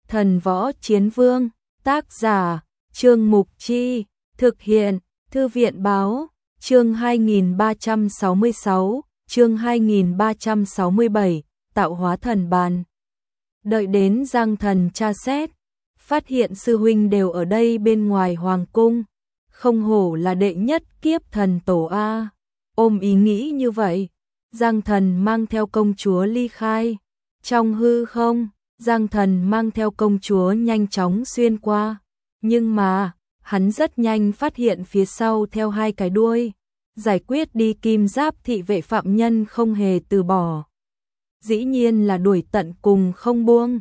Thần võ chiến vương, tác giả, Trương Mục Chi, thực hiện, Thư viện báo, chương 2366, chương 2367, tạo hóa thần bàn. Đợi đến Giang Thần tra xét, phát hiện sư huynh đều ở đây bên ngoài hoàng cung, không hổ là đệ nhất kiếp thần tổ A. Ôm ý nghĩ như vậy, Giang Thần mang theo công chúa ly khai. Trong hư không, Giang Thần mang theo công chúa nhanh chóng xuyên qua, nhưng mà, hắn rất nhanh phát hiện phía sau theo hai cái đuôi, giải quyết đi kim giáp thị vệ phạm nhân không hề từ bỏ. Dĩ nhiên là đuổi tận cùng không buông.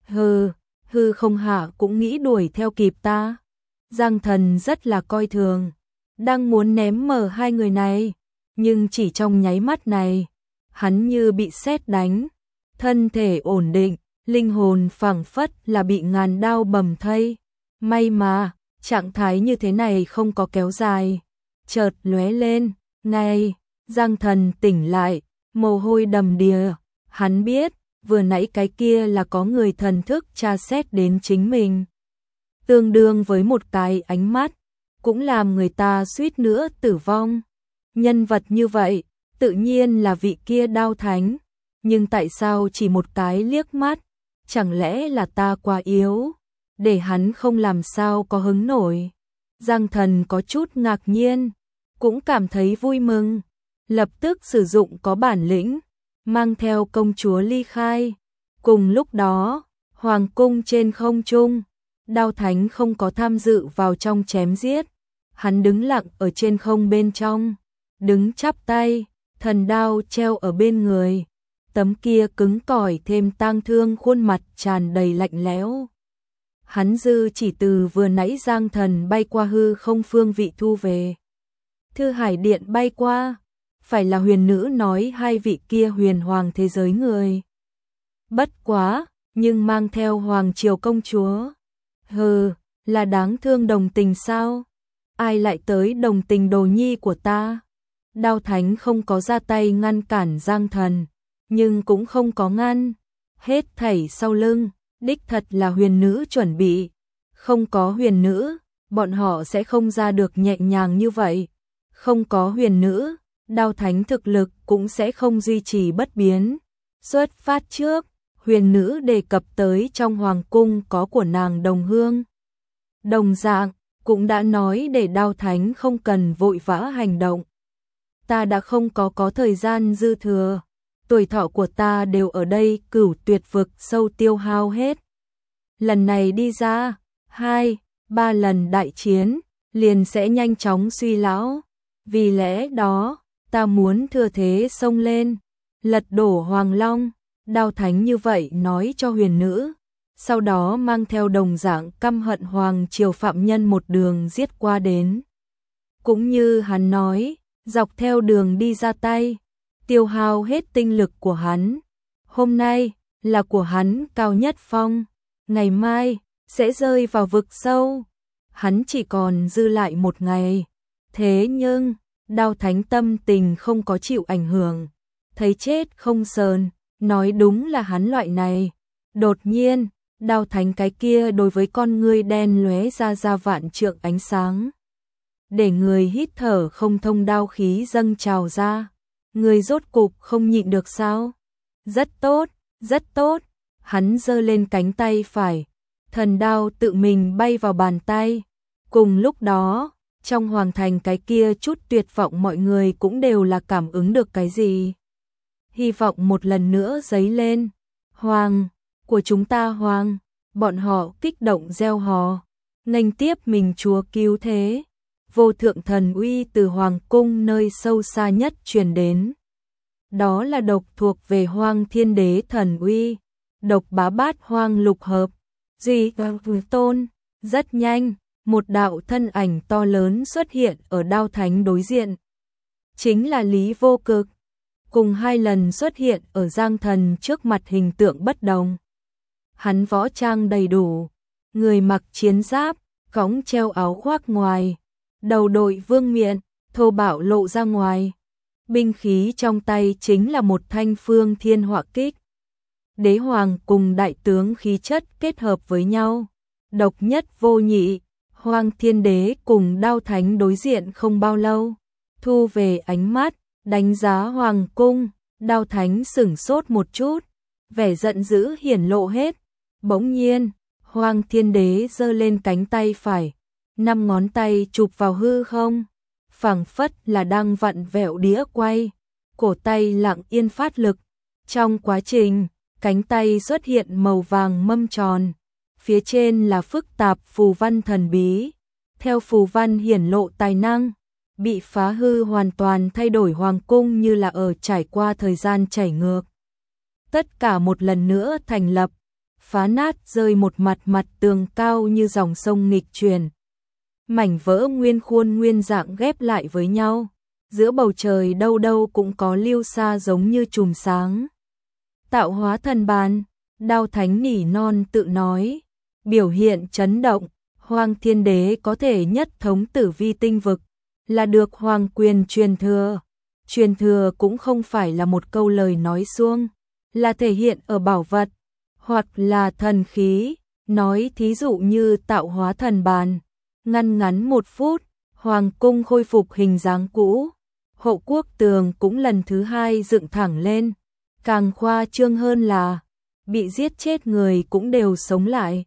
Hư không hạ cũng nghĩ đuổi theo kịp ta. Giang Thần rất là coi thường, đang muốn ném mở hai người này, nhưng chỉ trong nháy mắt này, hắn như bị sét đánh, thân thể ổn định, linh hồn phảng phất là bị ngàn đao bầm thây. May mà, trạng thái như thế này không có kéo dài. Chợt lóe lên, ngay, Giang Thần tỉnh lại, mồ hôi đầm đìa, hắn biết, vừa nãy cái kia là có người thần thức tra xét đến chính mình. Tương đương với một cái ánh mắt, cũng làm người ta suýt nữa tử vong. Nhân vật như vậy, tự nhiên là vị kia Đao Thánh, nhưng tại sao chỉ một cái liếc mắt, chẳng lẽ là ta quá yếu, để hắn không làm sao có hứng nổi. Giang Thần có chút ngạc nhiên, cũng cảm thấy vui mừng, lập tức sử dụng có bản lĩnh, mang theo công chúa ly khai. Cùng lúc đó, hoàng cung trên không trung, Đao Thánh không có tham dự vào trong chém giết, hắn đứng lặng ở trên không bên trong, đứng chắp tay, thần đao treo ở bên người, tấm kia cứng cỏi thêm tang thương khuôn mặt tràn đầy lạnh lẽo. Hắn dư chỉ từ vừa nãy Giang Thần bay qua hư không phương vị thu về. Thư Hải Điện bay qua, phải là huyền nữ nói hai vị kia huyền hoàng thế giới người. Bất quá, nhưng mang theo hoàng triều công chúa. Là đáng thương đồng tình sao? Ai lại tới đồng tình đồ nhi của ta? Đao Thánh không có ra tay ngăn cản Giang Thần, nhưng cũng không có ngăn. Hết thảy sau lưng, đích thật là huyền nữ chuẩn bị. Không có huyền nữ, bọn họ sẽ không ra được nhẹ nhàng như vậy. Không có huyền nữ, Đao Thánh thực lực cũng sẽ không duy trì bất biến. Xuất phát trước, huyền nữ đề cập tới trong hoàng cung có của nàng đồng hương. Đồng dạng, cũng đã nói để Đao Thánh không cần vội vã hành động. Ta đã không có thời gian dư thừa, tuổi thọ của ta đều ở đây Cửu Tuyệt vực sâu tiêu hao hết. Lần này đi ra, 2-3 lần đại chiến, liền sẽ nhanh chóng suy lão. Vì lẽ đó, ta muốn thừa thế xông lên, lật đổ Hoàng Long. Đao Thánh như vậy nói cho huyền nữ, sau đó mang theo đồng dạng căm hận hoàng triều phạm nhân một đường giết qua đến. Cũng như hắn nói, dọc theo đường đi ra tay, tiêu hao hết tinh lực của hắn. Hôm nay là của hắn cao nhất phong, ngày mai sẽ rơi vào vực sâu. Hắn chỉ còn dư lại một ngày. Thế nhưng, Đao Thánh tâm tình không có chịu ảnh hưởng, thấy chết không sờn, nói đúng là hắn loại này. Đột nhiên, Đao Thánh cái kia đối với con ngươi đen lóe ra vạn trượng ánh sáng, để người hít thở không thông, đao khí dâng trào ra. Người rốt cục không nhịn được sao? Rất tốt, rất tốt. Hắn giơ lên cánh tay phải, thần đao tự mình bay vào bàn tay. Cùng lúc đó, trong hoàng thành cái kia chút tuyệt vọng mọi người cũng đều là cảm ứng được cái gì. Hy vọng một lần nữa dấy lên. Hoàng, của chúng ta hoàng, bọn họ kích động reo hò, nghênh tiếp mình chúa cứu thế. Vô thượng thần uy từ hoàng cung nơi sâu xa nhất truyền đến. Đó là độc thuộc về Hoang Thiên Đế thần uy, độc bá bát hoang lục hợp, duy tôn. Rất nhanh, một đạo thân ảnh to lớn xuất hiện ở Đao Thánh đối diện. Chính là Lý Vô Cực, cùng hai lần xuất hiện ở Giang Thần trước mặt hình tượng bất đồng. Hắn võ trang đầy đủ, người mặc chiến giáp, cõng treo áo khoác ngoài, đầu đội vương miện, thô bạo lộ ra ngoài. Binh khí trong tay chính là một thanh Phương Thiên Họa Kích. đế hoàng cùng đại tướng khí chất kết hợp với nhau, độc nhất vô nhị. Hoang Thiên Đế cùng Đao Thánh đối diện không bao lâu, thu về ánh mắt, đánh giá hoàng cung. Đao Thánh sửng sốt một chút, vẻ giận dữ hiển lộ hết. Bỗng nhiên, Hoang Thiên Đế giơ lên cánh tay phải, 5 ngón tay chụp vào hư không, phảng phất là đang vặn vẹo đĩa quay, cổ tay lặng yên phát lực. Trong quá trình, cánh tay xuất hiện màu vàng mâm tròn, phía trên là phức tạp phù văn thần bí, theo phù văn hiển lộ tài năng, bị phá hư hoàn toàn thay đổi hoàng cung như là ở trải qua thời gian chảy ngược. Tất cả một lần nữa thành lập, phá nát rơi một mặt tường cao như dòng sông nghịch chuyển. Mảnh vỡ nguyên khuôn nguyên dạng ghép lại với nhau, giữa bầu trời đâu đâu cũng có lưu sa giống như chùm sáng. Tạo hóa thần bàn, Đao Thánh nỉ non tự nói, biểu hiện chấn động. Hoang Thiên Đế có thể nhất thống tử vi tinh vực, là được hoàng quyền truyền thừa. Truyền thừa cũng không phải là một câu lời nói suông, là thể hiện ở bảo vật, hoặc là thần khí. Nói thí dụ như tạo hóa thần bàn, ngắn 1 phút, hoàng cung khôi phục hình dáng cũ. Hậu quốc tường cũng lần thứ 2 dựng thẳng lên, càng khoa trương hơn là bị giết chết người cũng đều sống lại.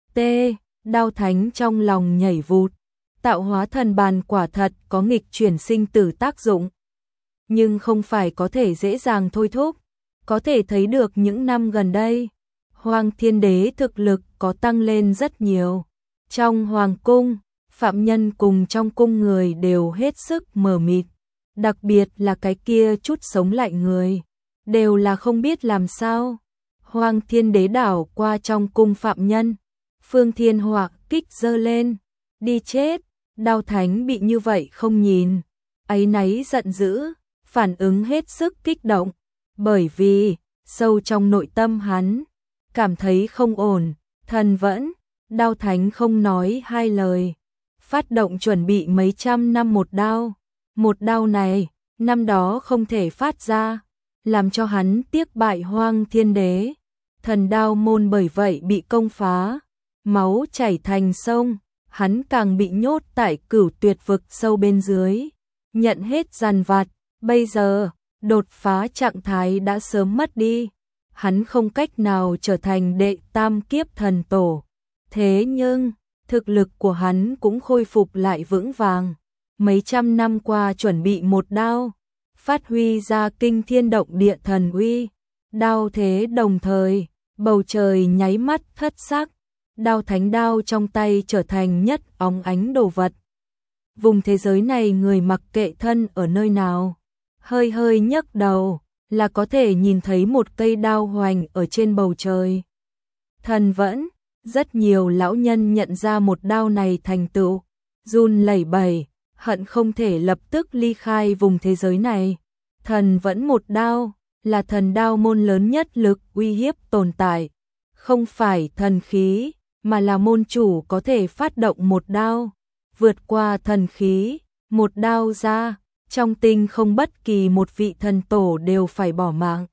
Đao Thánh trong lòng nhảy vụt, tạo hóa thần bàn quả thật có nghịch chuyển sinh tử tác dụng, nhưng không phải có thể dễ dàng thôi thúc. Có thể thấy được những năm gần đây, Hoang Thiên Đế thực lực có tăng lên rất nhiều. Trong hoàng cung, phạm nhân cùng trong cung người đều hết sức mờ mịt, đặc biệt là cái kia chút sống lại người, đều là không biết làm sao. Hoang Thiên Đế đảo qua trong cung phạm nhân, Phương Thiên Họa kích giơ lên, đi chết. Đao Thánh bị như vậy không nhìn, áy náy giận dữ, phản ứng hết sức kích động, bởi vì sâu trong nội tâm hắn cảm thấy không ổn. Thần vẫn, Đao Thánh không nói hai lời, phát động chuẩn bị mấy trăm năm một đao. Một đao này, năm đó không thể phát ra, làm cho hắn tiếc bại Hoang Thiên Đế. Thần đao môn bởi vậy bị công phá, máu chảy thành sông, hắn càng bị nhốt tại Cửu Tuyệt vực sâu bên dưới, nhận hết dằn vặt. Bây giờ, đột phá trạng thái đã sớm mất đi, hắn không cách nào trở thành đệ tam kiếp thần tổ. Thế nhưng, thực lực của hắn cũng khôi phục lại vững vàng. Mấy trăm năm qua chuẩn bị một đao, phát huy ra kinh thiên động địa thần uy. Đao thế đồng thời, bầu trời nháy mắt thất sắc. Đao Thánh đao trong tay trở thành nhất óng ánh đồ vật. Vùng thế giới này người mặc kệ thân ở nơi nào, hơi hơi nhấc đầu là có thể nhìn thấy một cây đao hoành ở trên bầu trời. Thần vẫn, rất nhiều lão nhân nhận ra một đao này thành tựu, run lẩy bẩy, hận không thể lập tức ly khai vùng thế giới này. Thần vẫn một đao, là thần đao môn lớn nhất lực uy hiếp tồn tại, không phải thần khí, mà là môn chủ có thể phát động một đao, vượt qua thần khí, một đao ra, trong tinh không bất kỳ một vị thần tổ đều phải bỏ mạng.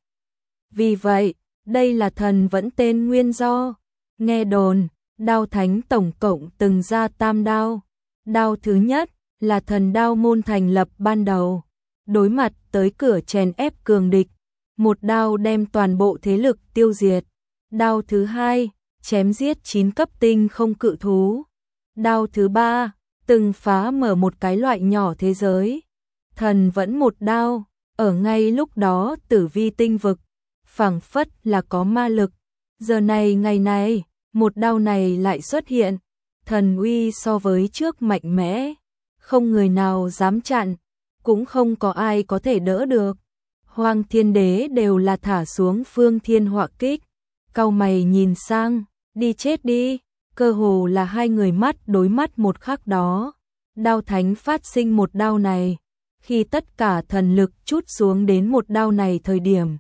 Vì vậy, đây là thần vẫn tên nguyên do. Nghe đồn, Đao Thánh tổng cộng từng ra 3 đao. Đao thứ nhất là thần đao môn thành lập ban đầu, đối mặt tới cửa chèn ép cường địch, một đao đem toàn bộ thế lực tiêu diệt. Đao thứ hai, chém giết 9 cấp tinh không cự thú. Đao thứ ba, từng phá mở một cái loại nhỏ thế giới. Thần vẫn một đao, ở ngay lúc đó tử vi tinh vực, phảng phất là có ma lực. Giờ này ngày này, một đao này lại xuất hiện, thần uy so với trước mạnh mẽ, không người nào dám chặn, cũng không có ai có thể đỡ được. Hoang Thiên Đế đều là thả xuống Phương Thiên Họa kích, cau mày nhìn sang, đi chết đi, cơ hồ là hai người mắt đối mắt một khắc đó. Đao Thánh phát sinh một đao này, khi tất cả thần lực trút xuống đến một đao này thời điểm.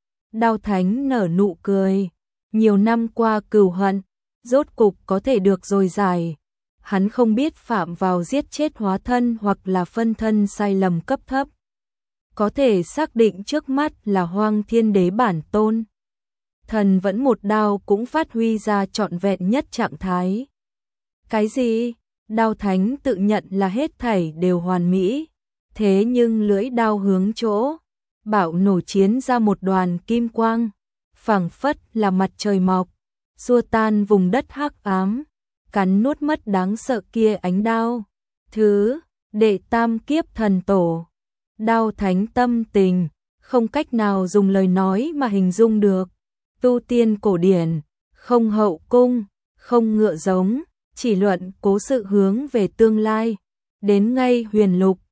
Đao Thánh nở nụ cười, nhiều năm qua cừu hận, rốt cục có thể được rồi giải. Hắn không biết phạm vào giết chết hóa thân hoặc là phân thân sai lầm cấp thấp. Có thể xác định trước mắt là Hoang Thiên Đế bản tôn. thần vẫn một đao cũng phát huy ra trọn vẹn nhất trạng thái. Cái gì? Đao thánh tự nhận là hết thảy đều hoàn mỹ, thế nhưng lưỡi đao hướng chỗ Bảo nổ chiến ra một đoàn kim quang, phảng phất là mặt trời mọc, xua tan vùng đất hắc ám, cắn nuốt mất đáng sợ kia ánh đao. Thứ đệ tam kiếp thần tổ, đao thánh tâm tình, không cách nào dùng lời nói mà hình dung được. Tu tiên cổ điển, không hậu cung, không ngựa giống, chỉ luận cố sự hướng về tương lai. Đến ngay huyền lục,